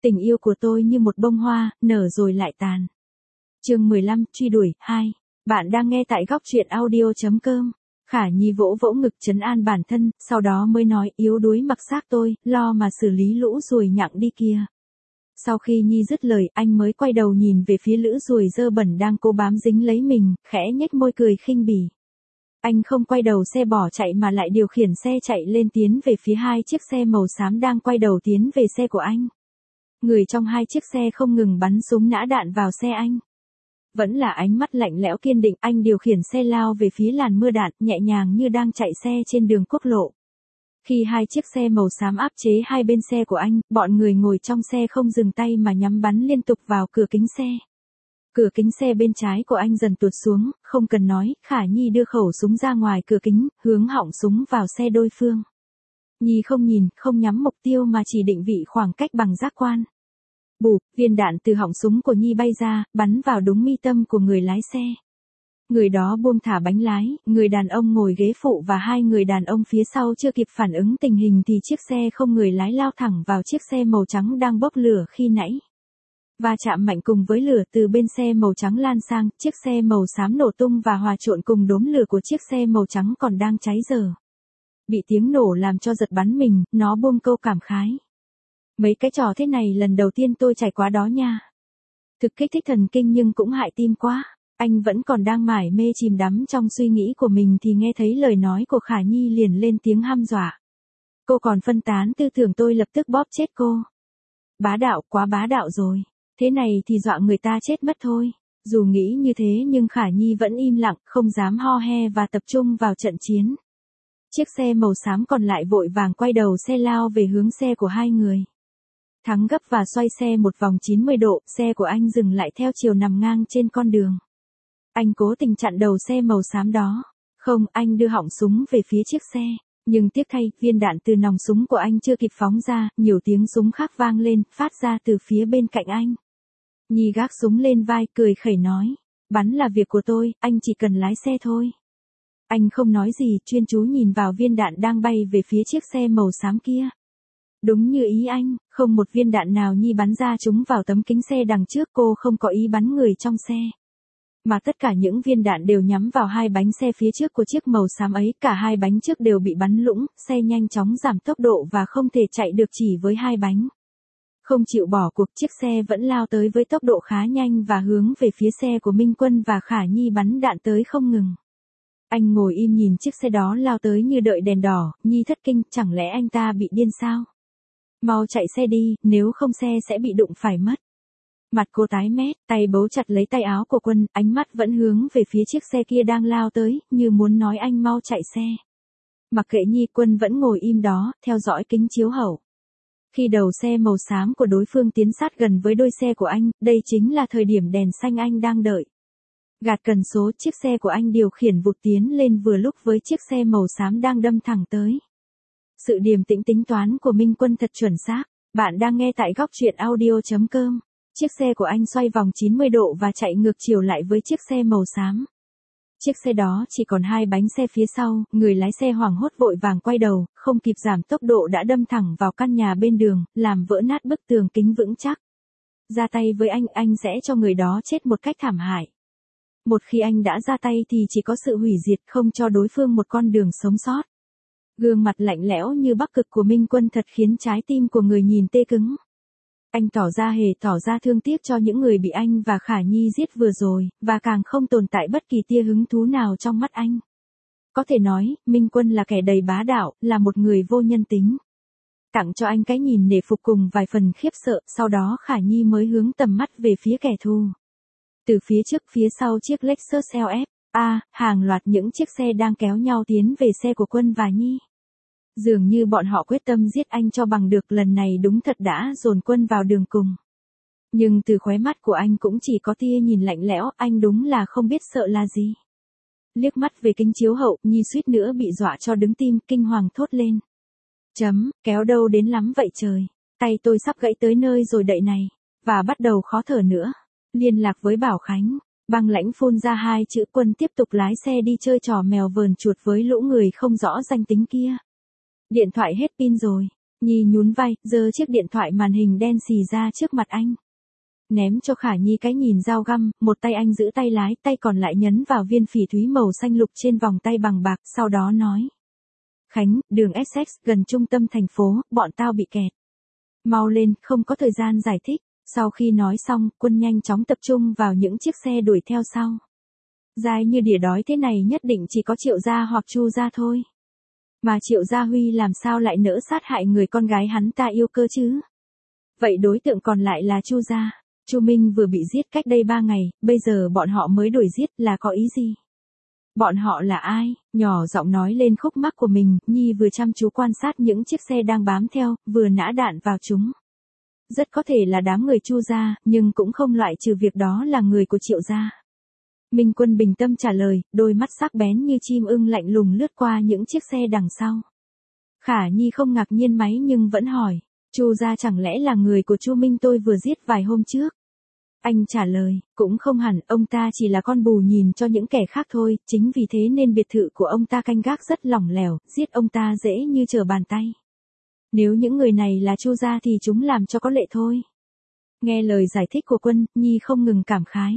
Tình yêu của tôi như một bông hoa, nở rồi lại tàn. Chương 15, truy đuổi, 2. Bạn đang nghe tại góc truyện audio.com. Khả Nhi vỗ vỗ ngực trấn an bản thân, sau đó mới nói yếu đuối mặc xác tôi, lo mà xử lý lũ ruồi nhặng đi kia. Sau khi Nhi dứt lời, anh mới quay đầu nhìn về phía lũ ruồi dơ bẩn đang cố bám dính lấy mình, khẽ nhếch môi cười khinh bỉ. Anh không quay đầu xe bỏ chạy mà lại điều khiển xe chạy lên tiến về phía hai chiếc xe màu xám đang quay đầu tiến về xe của anh. Người trong hai chiếc xe không ngừng bắn súng nã đạn vào xe anh. Vẫn là ánh mắt lạnh lẽo kiên định, anh điều khiển xe lao về phía làn mưa đạn, nhẹ nhàng như đang chạy xe trên đường quốc lộ. Khi hai chiếc xe màu xám áp chế hai bên xe của anh, bọn người ngồi trong xe không dừng tay mà nhắm bắn liên tục vào cửa kính xe. Cửa kính xe bên trái của anh dần tuột xuống, không cần nói, Khả Nhi đưa khẩu súng ra ngoài cửa kính, hướng họng súng vào xe đối phương. Nhi không nhìn, không nhắm mục tiêu mà chỉ định vị khoảng cách bằng giác quan. Bụp, viên đạn từ họng súng của Nhi bay ra, bắn vào đúng mi tâm của người lái xe. Người đó buông thả bánh lái, người đàn ông ngồi ghế phụ và hai người đàn ông phía sau chưa kịp phản ứng tình hình thì chiếc xe không người lái lao thẳng vào chiếc xe màu trắng đang bốc lửa khi nãy. Va chạm mạnh cùng với lửa từ bên xe màu trắng lan sang, chiếc xe màu xám nổ tung và hòa trộn cùng đốm lửa của chiếc xe màu trắng còn đang cháy dở. Bị tiếng nổ làm cho giật bắn mình, nó buông câu cảm khái. Mấy cái trò thế này lần đầu tiên tôi trải qua đó nha. Thực kích thích thần kinh nhưng cũng hại tim quá. Anh vẫn còn đang mải mê chìm đắm trong suy nghĩ của mình thì nghe thấy lời nói của Khả Nhi liền lên tiếng hăm dọa. Cô còn phân tán tư tưởng tôi lập tức bóp chết cô. Bá đạo, quá bá đạo rồi. Thế này thì dọa người ta chết mất thôi. Dù nghĩ như thế nhưng Khả Nhi vẫn im lặng, không dám ho he và tập trung vào trận chiến. Chiếc xe màu xám còn lại vội vàng quay đầu xe lao về hướng xe của hai người. Thắng gấp và xoay xe một vòng 90 độ, xe của anh dừng lại theo chiều nằm ngang trên con đường. Anh cố tình chặn đầu xe màu xám đó. Không, anh đưa họng súng về phía chiếc xe. Nhưng tiếc thay, viên đạn từ nòng súng của anh chưa kịp phóng ra, nhiều tiếng súng khác vang lên, phát ra từ phía bên cạnh anh. Nhi gác súng lên vai, cười khẩy nói. Bắn là việc của tôi, anh chỉ cần lái xe thôi. Anh không nói gì, chuyên chú nhìn vào viên đạn đang bay về phía chiếc xe màu xám kia. Đúng như ý anh, không một viên đạn nào Nhi bắn ra trúng vào tấm kính xe đằng trước, cô không có ý bắn người trong xe. Mà tất cả những viên đạn đều nhắm vào hai bánh xe phía trước của chiếc màu xám ấy, cả hai bánh trước đều bị bắn lũng, xe nhanh chóng giảm tốc độ và không thể chạy được chỉ với hai bánh. Không chịu bỏ cuộc, chiếc xe vẫn lao tới với tốc độ khá nhanh và hướng về phía xe của Minh Quân và Khả Nhi bắn đạn tới không ngừng. Anh ngồi im nhìn chiếc xe đó lao tới như đợi đèn đỏ, Nhi thất kinh, chẳng lẽ anh ta bị điên sao? Mau chạy xe đi, nếu không xe sẽ bị đụng phải mất. Mặt cô tái mét, tay bấu chặt lấy tay áo của Quân, ánh mắt vẫn hướng về phía chiếc xe kia đang lao tới, như muốn nói anh mau chạy xe. Mặc kệ Nhi, Quân vẫn ngồi im đó, theo dõi kính chiếu hậu. Khi đầu xe màu xám của đối phương tiến sát gần với đuôi xe của anh, đây chính là thời điểm đèn xanh anh đang đợi. Gạt cần số, chiếc xe của anh điều khiển vụt tiến lên vừa lúc với chiếc xe màu xám đang đâm thẳng tới. Sự điềm tĩnh tính toán của Minh Quân thật chuẩn xác. Bạn đang nghe tại góc truyện audio.com. Chiếc xe của anh xoay vòng 90 độ và chạy ngược chiều lại với chiếc xe màu xám. Chiếc xe đó chỉ còn hai bánh xe phía sau, người lái xe hoảng hốt vội vàng quay đầu, không kịp giảm tốc độ đã đâm thẳng vào căn nhà bên đường, làm vỡ nát bức tường kính vững chắc. Ra tay với anh sẽ cho người đó chết một cách thảm hại. Một khi anh đã ra tay thì chỉ có sự hủy diệt, không cho đối phương một con đường sống sót. Gương mặt lạnh lẽo như Bắc Cực của Minh Quân thật khiến trái tim của người nhìn tê cứng. Anh tỏ ra thương tiếc cho những người bị anh và Khả Nhi giết vừa rồi, và càng không tồn tại bất kỳ tia hứng thú nào trong mắt anh. Có thể nói, Minh Quân là kẻ đầy bá đạo, là một người vô nhân tính. Tặng cho anh cái nhìn nể phục cùng vài phần khiếp sợ, sau đó Khả Nhi mới hướng tầm mắt về phía kẻ thù. Từ phía trước phía sau chiếc Lexus LF, hàng loạt những chiếc xe đang kéo nhau tiến về xe của Quân và Nhi. Dường như bọn họ quyết tâm giết anh cho bằng được, lần này đúng thật đã dồn Quân vào đường cùng. Nhưng từ khóe mắt của anh cũng chỉ có tia nhìn lạnh lẽo, anh đúng là không biết sợ là gì. Liếc mắt về kính chiếu hậu, Nhi suýt nữa bị dọa cho đứng tim, kinh hoàng thốt lên. Kéo đâu đến lắm vậy trời, tay tôi sắp gãy tới nơi rồi đậy này, và bắt đầu khó thở nữa. Liên lạc với Bảo Khánh, băng lãnh phun ra hai chữ. Quân tiếp tục lái xe đi chơi trò mèo vờn chuột với lũ người không rõ danh tính kia. Điện thoại hết pin rồi, Nhi nhún vai, giơ chiếc điện thoại màn hình đen xì ra trước mặt anh. Ném cho Khả Nhi cái nhìn dao găm, một tay anh giữ tay lái, tay còn lại nhấn vào viên phỉ thúy màu xanh lục trên vòng tay bằng bạc, sau đó nói. Khánh, đường Essex, gần trung tâm thành phố, bọn tao bị kẹt. Mau lên, không có thời gian giải thích. Sau khi nói xong, Quân nhanh chóng tập trung vào những chiếc xe đuổi theo sau. Dài như đỉa đói thế này nhất định chỉ có Triệu Gia hoặc Chu Gia thôi. Mà Triệu Gia Huy làm sao lại nỡ sát hại người con gái hắn ta yêu cơ chứ? Vậy đối tượng còn lại là Chu Gia. Chu Minh vừa bị giết cách đây 3 ngày, bây giờ bọn họ mới đuổi giết là có ý gì? Bọn họ là ai? Nhỏ giọng nói lên khúc mắc của mình, Nhi vừa chăm chú quan sát những chiếc xe đang bám theo, vừa nã đạn vào chúng. Rất có thể là đám người Chu Gia, nhưng cũng không loại trừ việc đó là người của Triệu Gia. Minh Quân bình tâm trả lời, đôi mắt sắc bén như chim ưng lạnh lùng lướt qua những chiếc xe đằng sau. Khả Nhi không ngạc nhiên mấy nhưng vẫn hỏi, Chu Gia chẳng lẽ là người của Chu Minh tôi vừa giết vài hôm trước? Anh trả lời, cũng không hẳn, ông ta chỉ là con bù nhìn cho những kẻ khác thôi, chính vì thế nên biệt thự của ông ta canh gác rất lỏng lẻo, giết ông ta dễ như trở bàn tay. Nếu những người này là Chu Gia thì chúng làm cho có lệ thôi. Nghe lời giải thích của Quân, Nhi không ngừng cảm khái.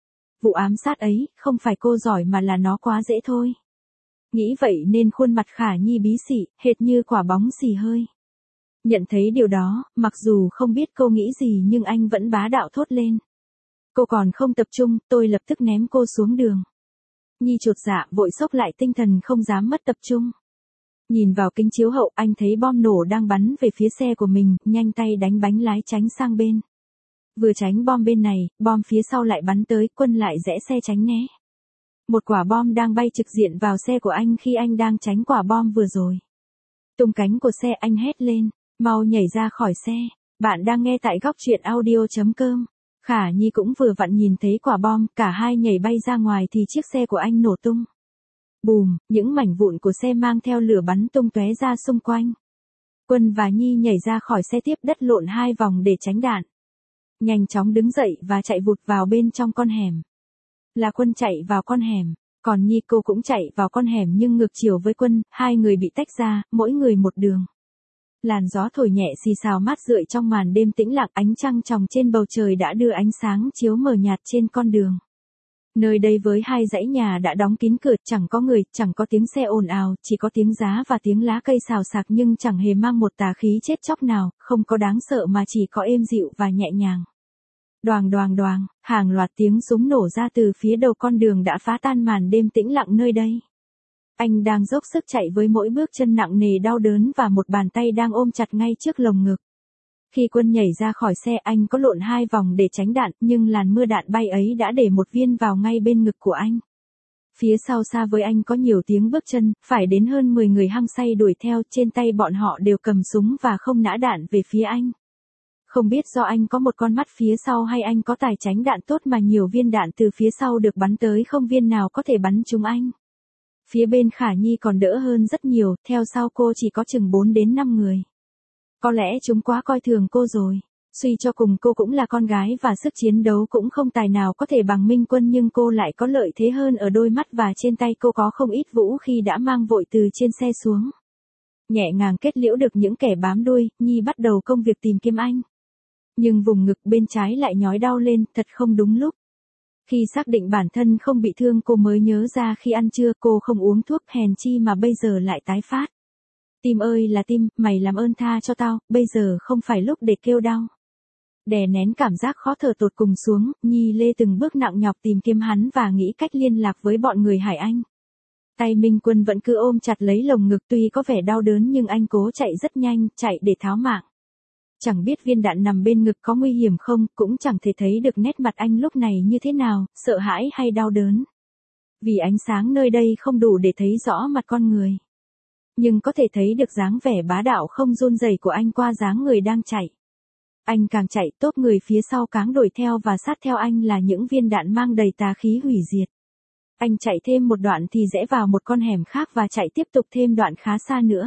Vụ ám sát ấy, không phải cô giỏi mà là nó quá dễ thôi. Nghĩ vậy nên khuôn mặt Khả Nhi bí xị, hệt như quả bóng xì hơi. Nhận thấy điều đó, mặc dù không biết cô nghĩ gì nhưng anh vẫn bá đạo thốt lên. Cô còn không tập trung, tôi lập tức ném cô xuống đường. Nhi chột dạ, vội xốc lại tinh thần không dám mất tập trung. Nhìn vào kính chiếu hậu, anh thấy bom nổ đang bắn về phía xe của mình, nhanh tay đánh bánh lái tránh sang bên. Vừa tránh bom bên này, bom phía sau lại bắn tới, Quân lại rẽ xe tránh né. Một quả bom đang bay trực diện vào xe của anh khi anh đang tránh quả bom vừa rồi. Tung cánh của xe, anh hét lên, mau nhảy ra khỏi xe. Bạn đang nghe tại góc truyện audio.com. Khả Nhi cũng vừa vặn nhìn thấy quả bom, cả hai nhảy bay ra ngoài thì chiếc xe của anh nổ tung. Bùm, những mảnh vụn của xe mang theo lửa bắn tung tóe ra xung quanh. Quân và Nhi nhảy ra khỏi xe tiếp đất lộn 2 vòng để tránh đạn. Nhanh chóng đứng dậy và chạy vụt vào bên trong con hẻm. Là Quân chạy vào con hẻm, còn Nhi cô cũng chạy vào con hẻm nhưng ngược chiều với Quân, hai người bị tách ra, mỗi người một đường. Làn gió thổi nhẹ xì xào mát rượi trong màn đêm tĩnh lặng, ánh trăng tròng trên bầu trời đã đưa ánh sáng chiếu mờ nhạt trên con đường. Nơi đây với hai dãy nhà đã đóng kín cửa, chẳng có người, chẳng có tiếng xe ồn ào, chỉ có tiếng giá và tiếng lá cây xào xạc nhưng chẳng hề mang một tà khí chết chóc nào, không có đáng sợ mà chỉ có êm dịu và nhẹ nhàng. Đoàng đoàng đoàng, hàng loạt tiếng súng nổ ra từ phía đầu con đường đã phá tan màn đêm tĩnh lặng nơi đây. Anh đang dốc sức chạy với mỗi bước chân nặng nề đau đớn và một bàn tay đang ôm chặt ngay trước lồng ngực. Khi Quân nhảy ra khỏi xe anh có lộn 2 vòng để tránh đạn nhưng làn mưa đạn bay ấy đã để một viên vào ngay bên ngực của anh. Phía sau xa với anh có nhiều tiếng bước chân, phải đến hơn 10 người hăng say đuổi theo, trên tay bọn họ đều cầm súng và không nã đạn về phía anh. Không biết do anh có một con mắt phía sau hay anh có tài tránh đạn tốt mà nhiều viên đạn từ phía sau được bắn tới không viên nào có thể bắn trúng anh. Phía bên Khả Nhi còn đỡ hơn rất nhiều, theo sau cô chỉ có chừng 4 đến 5 người. Có lẽ chúng quá coi thường cô rồi. Suy cho cùng cô cũng là con gái và sức chiến đấu cũng không tài nào có thể bằng Minh Quân nhưng cô lại có lợi thế hơn ở đôi mắt và trên tay cô có không ít vũ khi đã mang vội từ trên xe xuống. Nhẹ nhàng kết liễu được những kẻ bám đuôi, Nhi bắt đầu công việc tìm kiếm anh. Nhưng vùng ngực bên trái lại nhói đau lên, thật không đúng lúc. Khi xác định bản thân không bị thương cô mới nhớ ra khi ăn trưa cô không uống thuốc hèn chi mà bây giờ lại tái phát. Tim ơi là tim, mày làm ơn tha cho tao, bây giờ không phải lúc để kêu đau. Đè nén cảm giác khó thở tột cùng xuống, Nhi lê từng bước nặng nhọc tìm kiếm hắn và nghĩ cách liên lạc với bọn người Hải Anh. Tay Minh Quân vẫn cứ ôm chặt lấy lồng ngực tuy có vẻ đau đớn nhưng anh cố chạy rất nhanh, chạy để tháo mạng. Chẳng biết viên đạn nằm bên ngực có nguy hiểm không, cũng chẳng thể thấy được nét mặt anh lúc này như thế nào, sợ hãi hay đau đớn. Vì ánh sáng nơi đây không đủ để thấy rõ mặt con người. Nhưng có thể thấy được dáng vẻ bá đạo không run rẩy của anh qua dáng người đang chạy. Anh càng chạy, tốp người phía sau càng đuổi theo và sát theo anh là những viên đạn mang đầy tà khí hủy diệt. Anh chạy thêm một đoạn thì rẽ vào một con hẻm khác và chạy tiếp tục thêm đoạn khá xa nữa.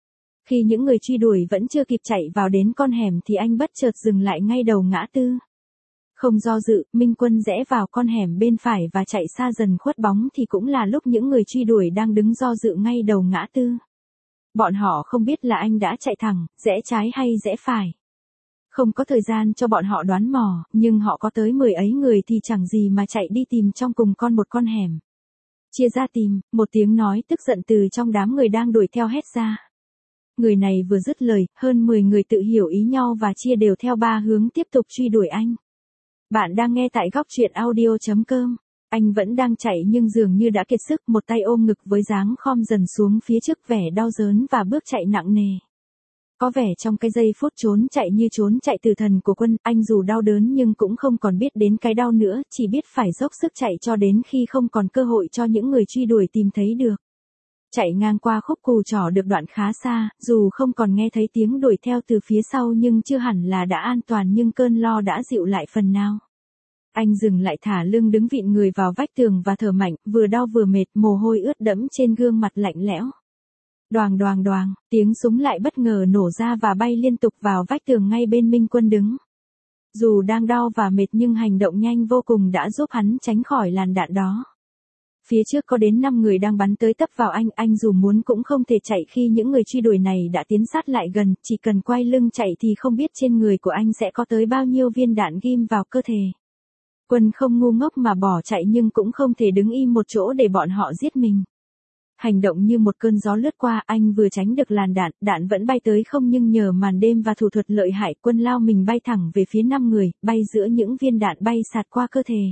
Khi những người truy đuổi vẫn chưa kịp chạy vào đến con hẻm thì anh bất chợt dừng lại ngay đầu ngã tư. Không do dự, Minh Quân rẽ vào con hẻm bên phải và chạy xa dần khuất bóng thì cũng là lúc những người truy đuổi đang đứng do dự ngay đầu ngã tư. Bọn họ không biết là anh đã chạy thẳng, rẽ trái hay rẽ phải. Không có thời gian cho bọn họ đoán mò, nhưng họ có tới 10 ấy người thì chẳng gì mà chạy đi tìm trong cùng một con hẻm. Chia ra tìm, một tiếng nói tức giận từ trong đám người đang đuổi theo hét ra. Người này vừa dứt lời, hơn 10 người tự hiểu ý nhau và chia đều theo 3 hướng tiếp tục truy đuổi anh. Bạn đang nghe tại góc truyện audio.com. Anh vẫn đang chạy nhưng dường như đã kiệt sức, một tay ôm ngực với dáng khom dần xuống phía trước vẻ đau đớn và bước chạy nặng nề. Có vẻ trong cái giây phút trốn chạy như trốn chạy từ thần của Quân, anh dù đau đớn nhưng cũng không còn biết đến cái đau nữa, chỉ biết phải dốc sức chạy cho đến khi không còn cơ hội cho những người truy đuổi tìm thấy được. Chạy ngang qua khúc cù trỏ được đoạn khá xa, dù không còn nghe thấy tiếng đuổi theo từ phía sau nhưng chưa hẳn là đã an toàn, nhưng cơn lo đã dịu lại phần nào. Anh dừng lại, thả lưng đứng vịn người vào vách tường và thở mạnh, vừa đau vừa mệt, mồ hôi ướt đẫm trên gương mặt lạnh lẽo. Đoàng đoàng đoàng, tiếng súng lại bất ngờ nổ ra và bay liên tục vào vách tường ngay bên Minh Quân đứng. Dù đang đau và mệt nhưng hành động nhanh vô cùng đã giúp hắn tránh khỏi làn đạn đó. Phía trước có đến 5 người đang bắn tới tấp vào anh dù muốn cũng không thể chạy khi những người truy đuổi này đã tiến sát lại gần, chỉ cần quay lưng chạy thì không biết trên người của anh sẽ có tới bao nhiêu viên đạn ghim vào cơ thể. Quân không ngu ngốc mà bỏ chạy nhưng cũng không thể đứng im một chỗ để bọn họ giết mình. Hành động như một cơn gió lướt qua, anh vừa tránh được làn đạn vẫn bay tới không, nhưng nhờ màn đêm và thủ thuật lợi hại, Quân lao mình bay thẳng về phía 5 người, bay giữa những viên đạn bay sạt qua cơ thể.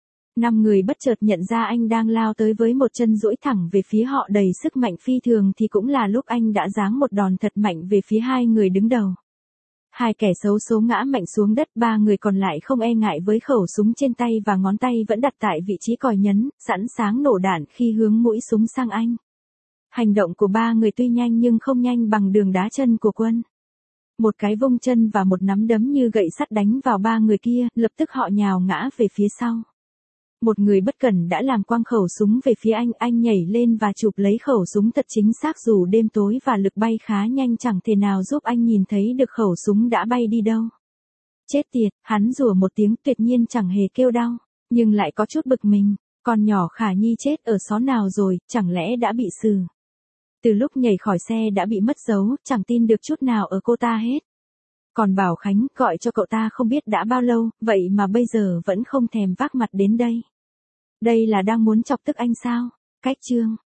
5 người bất chợt nhận ra anh đang lao tới với một chân duỗi thẳng về phía họ đầy sức mạnh phi thường, thì cũng là lúc anh đã giáng một đòn thật mạnh về phía 2 người đứng đầu. 2 kẻ xấu số ngã mạnh xuống đất, 3 người còn lại không e ngại với khẩu súng trên tay và ngón tay vẫn đặt tại vị trí còi nhấn, sẵn sàng nổ đạn khi hướng mũi súng sang anh. Hành động của 3 người tuy nhanh nhưng không nhanh bằng đường đá chân của Quân. Một cái vung chân và một nắm đấm như gậy sắt đánh vào 3 người kia, lập tức họ nhào ngã về phía sau. Một người bất cẩn đã làm quăng khẩu súng về phía anh nhảy lên và chụp lấy khẩu súng thật chính xác, dù đêm tối và lực bay khá nhanh chẳng thể nào giúp anh nhìn thấy được khẩu súng đã bay đi đâu. Chết tiệt, hắn rủa một tiếng, tuyệt nhiên chẳng hề kêu đau, nhưng lại có chút bực mình, con nhỏ Khả Nhi chết ở xó nào rồi, chẳng lẽ đã bị xử. Từ lúc nhảy khỏi xe đã bị mất dấu, chẳng tin được chút nào ở cô ta hết. Còn Bảo Khánh gọi cho cậu ta không biết đã bao lâu, vậy mà bây giờ vẫn không thèm vác mặt đến đây. Đây là đang muốn chọc tức anh sao? Cách chương.